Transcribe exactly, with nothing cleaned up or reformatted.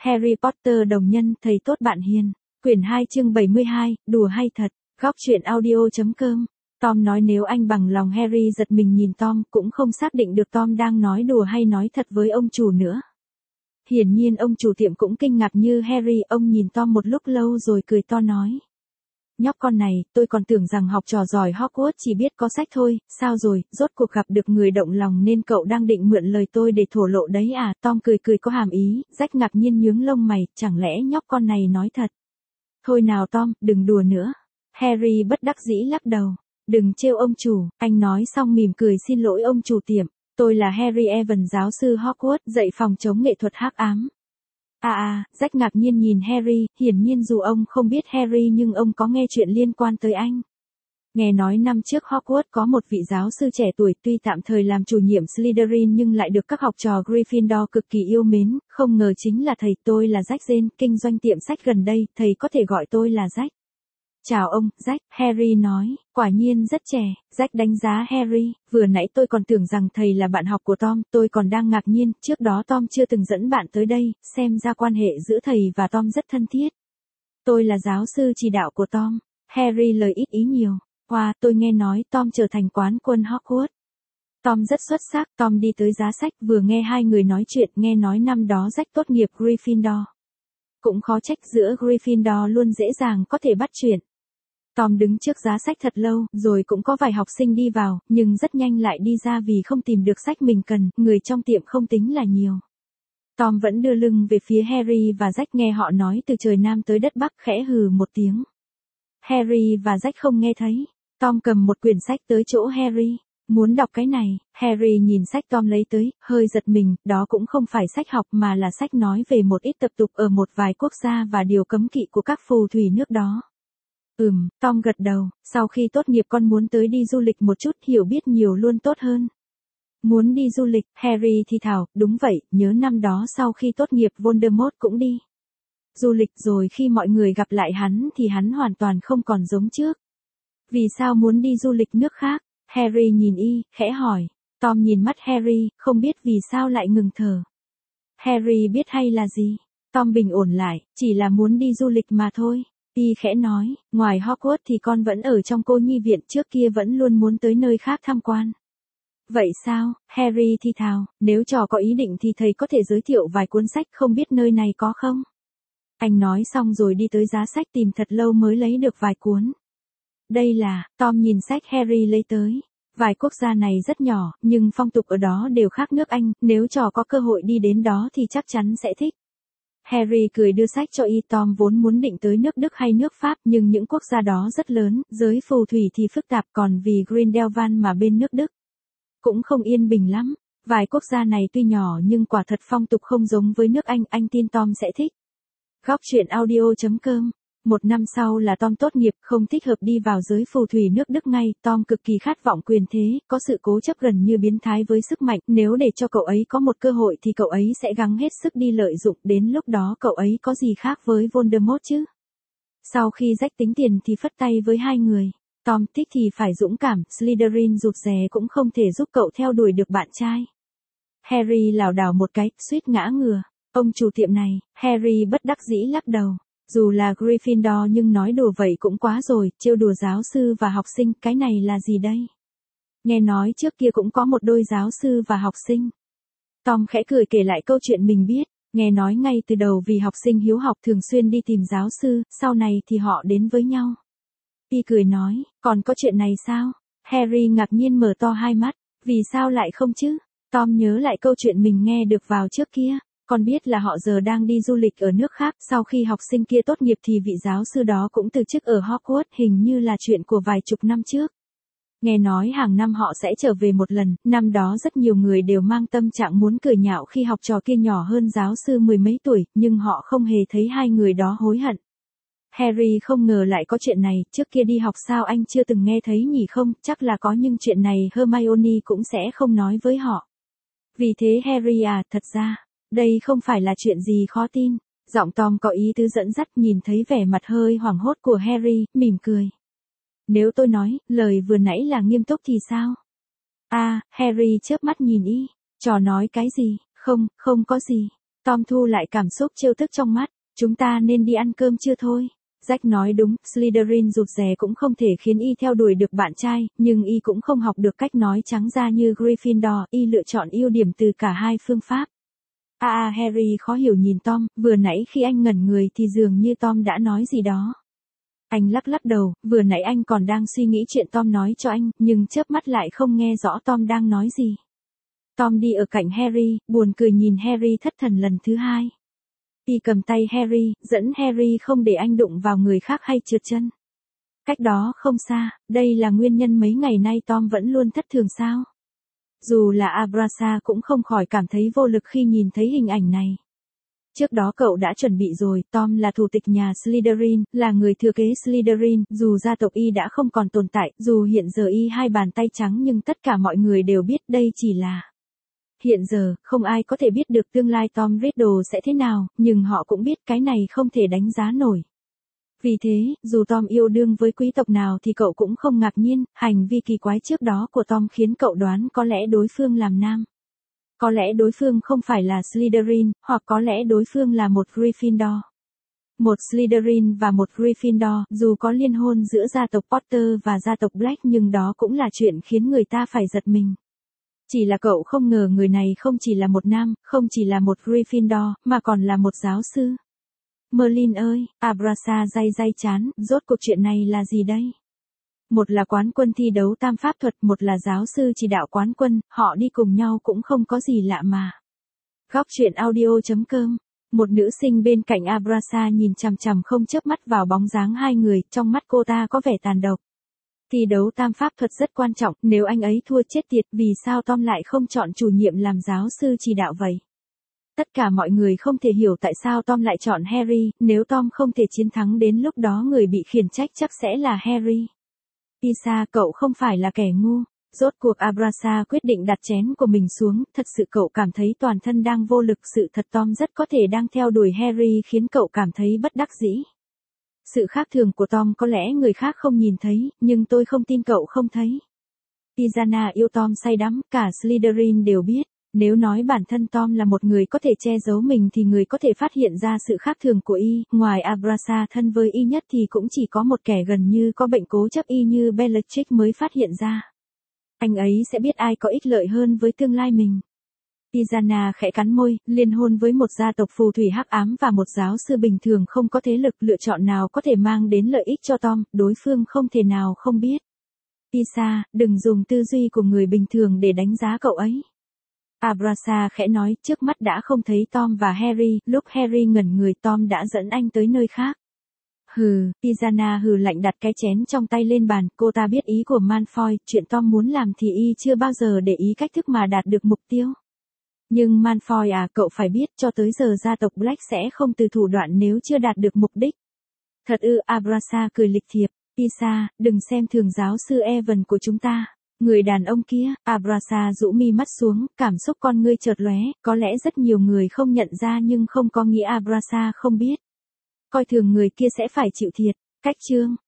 Harry Potter đồng nhân, thầy tốt bạn hiền. Quyển hai chương bảy mươi hai, đùa hay thật. Góc truyện audio.com. Tom nói nếu anh bằng lòng. Harry giật mình nhìn Tom, cũng không xác định được Tom đang nói đùa hay nói thật với ông chủ nữa. Hiển nhiên ông chủ tiệm cũng kinh ngạc như Harry, ông nhìn Tom một lúc lâu rồi cười to nói. Nhóc con này, tôi còn tưởng rằng học trò giỏi Hogwarts chỉ biết có sách thôi, sao rồi, rốt cuộc gặp được người động lòng nên cậu đang định mượn lời tôi để thổ lộ đấy à? Tom cười cười có hàm ý, Jack ngạc nhiên nhướng lông mày, chẳng lẽ nhóc con này nói thật? Thôi nào Tom, đừng đùa nữa. Harry bất đắc dĩ lắc đầu. Đừng trêu ông chủ, anh nói xong mỉm cười xin lỗi ông chủ tiệm. Tôi là Harry Evans, giáo sư Hogwarts, dạy phòng chống nghệ thuật hắc ám. À à, Jack ngạc nhiên nhìn Harry, hiển nhiên dù ông không biết Harry nhưng ông có nghe chuyện liên quan tới anh. Nghe nói năm trước Hogwarts có một vị giáo sư trẻ tuổi tuy tạm thời làm chủ nhiệm Slytherin nhưng lại được các học trò Gryffindor cực kỳ yêu mến, không ngờ chính là thầy. Tôi là Jack Jane, kinh doanh tiệm sách gần đây, thầy có thể gọi tôi là Jack. Chào ông, Jack, Harry nói, quả nhiên rất trẻ. Jack đánh giá Harry, vừa nãy tôi còn tưởng rằng thầy là bạn học của Tom, tôi còn đang ngạc nhiên, trước đó Tom chưa từng dẫn bạn tới đây, xem ra quan hệ giữa thầy và Tom rất thân thiết. Tôi là giáo sư chỉ đạo của Tom. Harry lời ít ý nhiều. Wow, tôi nghe nói Tom trở thành quán quân Hogwarts. Tom rất xuất sắc. Tom đi tới giá sách vừa nghe hai người nói chuyện, nghe nói năm đó Jack tốt nghiệp Gryffindor. Cũng khó trách giữa Gryffindor luôn dễ dàng có thể bắt chuyện. Tom đứng trước giá sách thật lâu, rồi cũng có vài học sinh đi vào, nhưng rất nhanh lại đi ra vì không tìm được sách mình cần, người trong tiệm không tính là nhiều. Tom vẫn đưa lưng về phía Harry và Jack nghe họ nói từ trời Nam tới đất Bắc, khẽ hừ một tiếng. Harry và Jack không nghe thấy. Tom cầm một quyển sách tới chỗ Harry. Muốn đọc cái này? Harry nhìn sách Tom lấy tới, hơi giật mình, đó cũng không phải sách học mà là sách nói về một ít tập tục ở một vài quốc gia và điều cấm kỵ của các phù thủy nước đó. Ừm, Tom gật đầu, sau khi tốt nghiệp con muốn tới đi du lịch một chút, hiểu biết nhiều luôn tốt hơn. Muốn đi du lịch, Harry thì thào, đúng vậy, nhớ năm đó sau khi tốt nghiệp Voldemort cũng đi du lịch rồi khi mọi người gặp lại hắn thì hắn hoàn toàn không còn giống trước. Vì sao muốn đi du lịch nước khác? Harry nhìn y, khẽ hỏi. Tom nhìn mắt Harry, không biết vì sao lại ngừng thở. Harry biết hay là gì? Tom bình ổn lại, chỉ là muốn đi du lịch mà thôi. Y khẽ nói, ngoài Hogwarts thì con vẫn ở trong cô nhi viện, trước kia vẫn luôn muốn tới nơi khác tham quan. Vậy sao? Harry thì thào, nếu trò có ý định thì thầy có thể giới thiệu vài cuốn sách, không biết nơi này có không? Anh nói xong rồi đi tới giá sách tìm thật lâu mới lấy được vài cuốn. Đây là, Tom nhìn sách Harry lấy tới. Vài quốc gia này rất nhỏ, nhưng phong tục ở đó đều khác nước Anh, nếu trò có cơ hội đi đến đó thì chắc chắn sẽ thích. Harry cười đưa sách cho y. Tom vốn muốn định tới nước Đức hay nước Pháp, nhưng những quốc gia đó rất lớn, giới phù thủy thì phức tạp, còn vì Grindelwald mà bên nước Đức cũng không yên bình lắm. Vài quốc gia này tuy nhỏ nhưng quả thật phong tục không giống với nước Anh, anh tin Tom sẽ thích. Góc truyện audio.com. Một năm sau là Tom tốt nghiệp, không thích hợp đi vào giới phù thủy nước Đức ngay. Tom cực kỳ khát vọng quyền thế, có sự cố chấp gần như biến thái với sức mạnh, nếu để cho cậu ấy có một cơ hội thì cậu ấy sẽ gắng hết sức đi lợi dụng, đến lúc đó cậu ấy có gì khác với Voldemort chứ? Sau khi Jack tính tiền thì phất tay với hai người. Tom thích thì phải dũng cảm, Slytherin rụt rè cũng không thể giúp cậu theo đuổi được bạn trai. Harry lảo đảo một cái, suýt ngã ngửa. Ông chủ tiệm này, Harry bất đắc dĩ lắc đầu. Dù là Gryffindor nhưng nói đùa vậy cũng quá rồi, trêu đùa giáo sư và học sinh, cái này là gì đây? Nghe nói trước kia cũng có một đôi giáo sư và học sinh. Tom khẽ cười kể lại câu chuyện mình biết, nghe nói ngay từ đầu vì học sinh hiếu học thường xuyên đi tìm giáo sư, sau này thì họ đến với nhau. Y cười nói, còn có chuyện này sao? Harry ngạc nhiên mở to hai mắt, vì sao lại không chứ? Tom nhớ lại câu chuyện mình nghe được vào trước kia. Con biết là họ giờ đang đi du lịch ở nước khác, sau khi học sinh kia tốt nghiệp thì vị giáo sư đó cũng từ chức ở Hogwarts, hình như là chuyện của vài chục năm trước. Nghe nói hàng năm họ sẽ trở về một lần, năm đó rất nhiều người đều mang tâm trạng muốn cười nhạo khi học trò kia nhỏ hơn giáo sư mười mấy tuổi, nhưng họ không hề thấy hai người đó hối hận. Harry không ngờ lại có chuyện này, trước kia đi học sao anh chưa từng nghe thấy nhỉ? Không, chắc là có nhưng chuyện này Hermione cũng sẽ không nói với họ. Vì thế Harry à, thật ra đây không phải là chuyện gì khó tin. Giọng Tom có ý tứ dẫn dắt, nhìn thấy vẻ mặt hơi hoảng hốt của Harry, mỉm cười. Nếu tôi nói, lời vừa nãy là nghiêm túc thì sao? À, Harry chớp mắt nhìn y. Trò nói cái gì? Không, không có gì. Tom thu lại cảm xúc trêu tức trong mắt, chúng ta nên đi ăn cơm chưa thôi. Jack nói đúng, Slytherin rụt rè cũng không thể khiến y theo đuổi được bạn trai, nhưng y cũng không học được cách nói trắng ra như Gryffindor, y lựa chọn ưu điểm từ cả hai phương pháp. À à Harry khó hiểu nhìn Tom, vừa nãy khi anh ngẩn người thì dường như Tom đã nói gì đó. Anh lắc lắc đầu, vừa nãy anh còn đang suy nghĩ chuyện Tom nói cho anh, nhưng chớp mắt lại không nghe rõ Tom đang nói gì. Tom đi ở cạnh Harry, buồn cười nhìn Harry thất thần lần thứ hai. Y cầm tay Harry, dẫn Harry không để anh đụng vào người khác hay trượt chân. Cách đó không xa, đây là nguyên nhân mấy ngày nay Tom vẫn luôn thất thường sao. Dù là Abrasa cũng không khỏi cảm thấy vô lực khi nhìn thấy hình ảnh này. Trước đó cậu đã chuẩn bị rồi, Tom là thủ tịch nhà Slytherin, là người thừa kế Slytherin, dù gia tộc y đã không còn tồn tại, dù hiện giờ y hai bàn tay trắng nhưng tất cả mọi người đều biết đây chỉ là... Hiện giờ, không ai có thể biết được tương lai Tom Riddle sẽ thế nào, nhưng họ cũng biết cái này không thể đánh giá nổi. Vì thế, dù Tom yêu đương với quý tộc nào thì cậu cũng không ngạc nhiên, hành vi kỳ quái trước đó của Tom khiến cậu đoán có lẽ đối phương làm nam. Có lẽ đối phương không phải là Slytherin, hoặc có lẽ đối phương là một Gryffindor. Một Slytherin và một Gryffindor, dù có liên hôn giữa gia tộc Potter và gia tộc Black nhưng đó cũng là chuyện khiến người ta phải giật mình. Chỉ là cậu không ngờ người này không chỉ là một nam, không chỉ là một Gryffindor, mà còn là một giáo sư. Merlin ơi, Abrasa day day chán, rốt cuộc chuyện này là gì đây? Một là quán quân thi đấu tam pháp thuật, một là giáo sư chỉ đạo quán quân, họ đi cùng nhau cũng không có gì lạ mà. Góc truyện audio chấm com. Một nữ sinh bên cạnh Abrasa nhìn chằm chằm không chớp mắt vào bóng dáng hai người, trong mắt cô ta có vẻ tàn độc. Thi đấu tam pháp thuật rất quan trọng, nếu anh ấy thua chết tiệt, vì sao Tom lại không chọn chủ nhiệm làm giáo sư chỉ đạo vậy? Tất cả mọi người không thể hiểu tại sao Tom lại chọn Harry, nếu Tom không thể chiến thắng đến lúc đó người bị khiển trách chắc sẽ là Harry. Isa, cậu không phải là kẻ ngu. Rốt cuộc Abrasa quyết định đặt chén của mình xuống, thật sự cậu cảm thấy toàn thân đang vô lực, sự thật Tom rất có thể đang theo đuổi Harry khiến cậu cảm thấy bất đắc dĩ. Sự khác thường của Tom có lẽ người khác không nhìn thấy, nhưng tôi không tin cậu không thấy. Izana yêu Tom say đắm, cả Slytherin đều biết. Nếu nói bản thân Tom là một người có thể che giấu mình thì người có thể phát hiện ra sự khác thường của y, ngoài Abrasa thân với y nhất thì cũng chỉ có một kẻ gần như có bệnh cố chấp y như Bellatrix mới phát hiện ra. Anh ấy sẽ biết ai có ích lợi hơn với tương lai mình. Izana khẽ cắn môi, liên hôn với một gia tộc phù thủy hắc ám và một giáo sư bình thường không có thế lực, lựa chọn nào có thể mang đến lợi ích cho Tom, đối phương không thể nào không biết. Isa, đừng dùng tư duy của người bình thường để đánh giá cậu ấy. Abrasa khẽ nói, trước mắt đã không thấy Tom và Harry, lúc Harry ngẩn người Tom đã dẫn anh tới nơi khác. Hừ, Izana hừ lạnh đặt cái chén trong tay lên bàn, cô ta biết ý của Malfoy, chuyện Tom muốn làm thì y chưa bao giờ để ý cách thức mà đạt được mục tiêu. Nhưng Malfoy à, cậu phải biết cho tới giờ gia tộc Black sẽ không từ thủ đoạn nếu chưa đạt được mục đích. Thật ư, Abrasa cười lịch thiệp, Isa, đừng xem thường giáo sư Evan của chúng ta. Người đàn ông kia, Abrasa rũ mi mắt xuống, cảm xúc con ngươi chợt lóe, có lẽ rất nhiều người không nhận ra nhưng không có nghĩa Abrasa không biết. Coi thường người kia sẽ phải chịu thiệt, cách chương.